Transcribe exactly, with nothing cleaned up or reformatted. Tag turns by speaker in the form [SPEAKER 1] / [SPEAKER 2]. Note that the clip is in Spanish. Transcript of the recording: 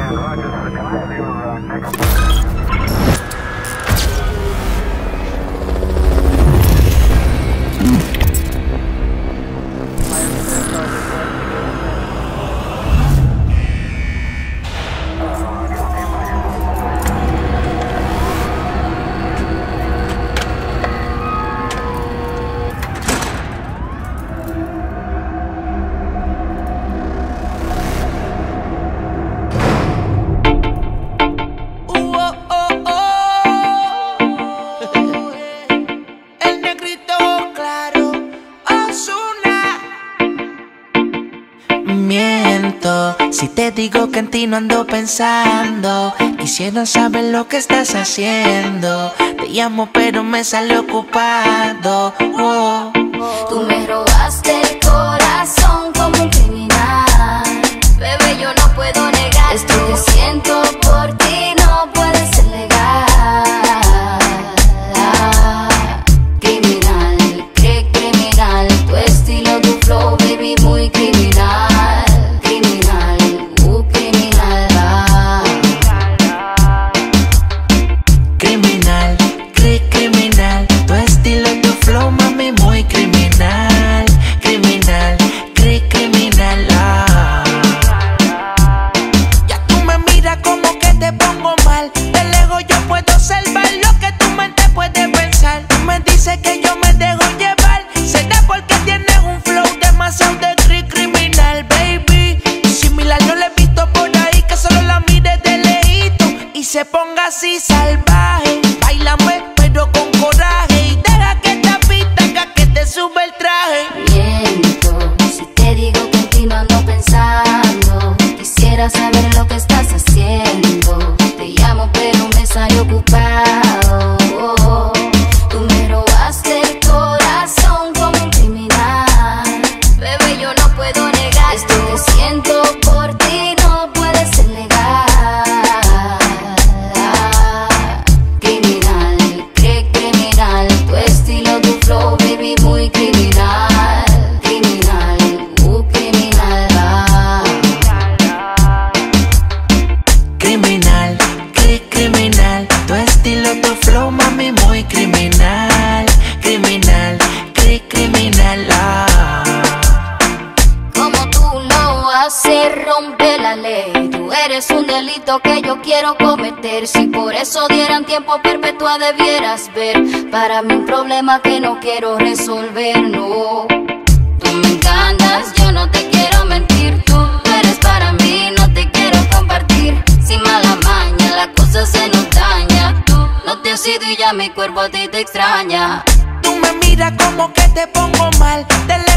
[SPEAKER 1] Si te digo que en ti no ando pensando, quisiera saber lo que estás haciendo. Te llamo pero me sale ocupado. Oh.
[SPEAKER 2] Tú me robaste el corazón como un criminal. Bebé, yo no puedo negar esto que siento por ti, no puede ser legal. Criminal, qué criminal, tu estilo, tu flow, baby, muy criminal.
[SPEAKER 1] Se ponga así salvaje, bailame pero con coraje y deja que esta pista haga que te sube el traje.
[SPEAKER 2] Miento, si te digo que en ti no ando pensando, quisiera saber lo que estás haciendo. Te llamo pero me sale ocupado. Oh, tú me robaste el corazón como un criminal. Bebé, yo no puedo negar esto que siento por ti, no puede ser legal. Muy criminal, criminal, uh, criminal. Ah.
[SPEAKER 1] Criminal, cri criminal, tu estilo, tu flow, mami, muy criminal. Criminal, cri criminal. Ah.
[SPEAKER 2] Como tú lo haces, rompe la ley. Tú eres un delito que yo quiero cometer. Si por eso dieran tiempo perpetua debieras ver. Para mí un problema que no quiero resolver, no. Tú me encantas, yo no te quiero mentir. Tú eres para mí, no te quiero compartir. Sin mala maña, la cosa se nos daña. Tú no te has ido y ya mi cuerpo a ti te extraña.
[SPEAKER 1] Tú me miras como que te pongo mal. Te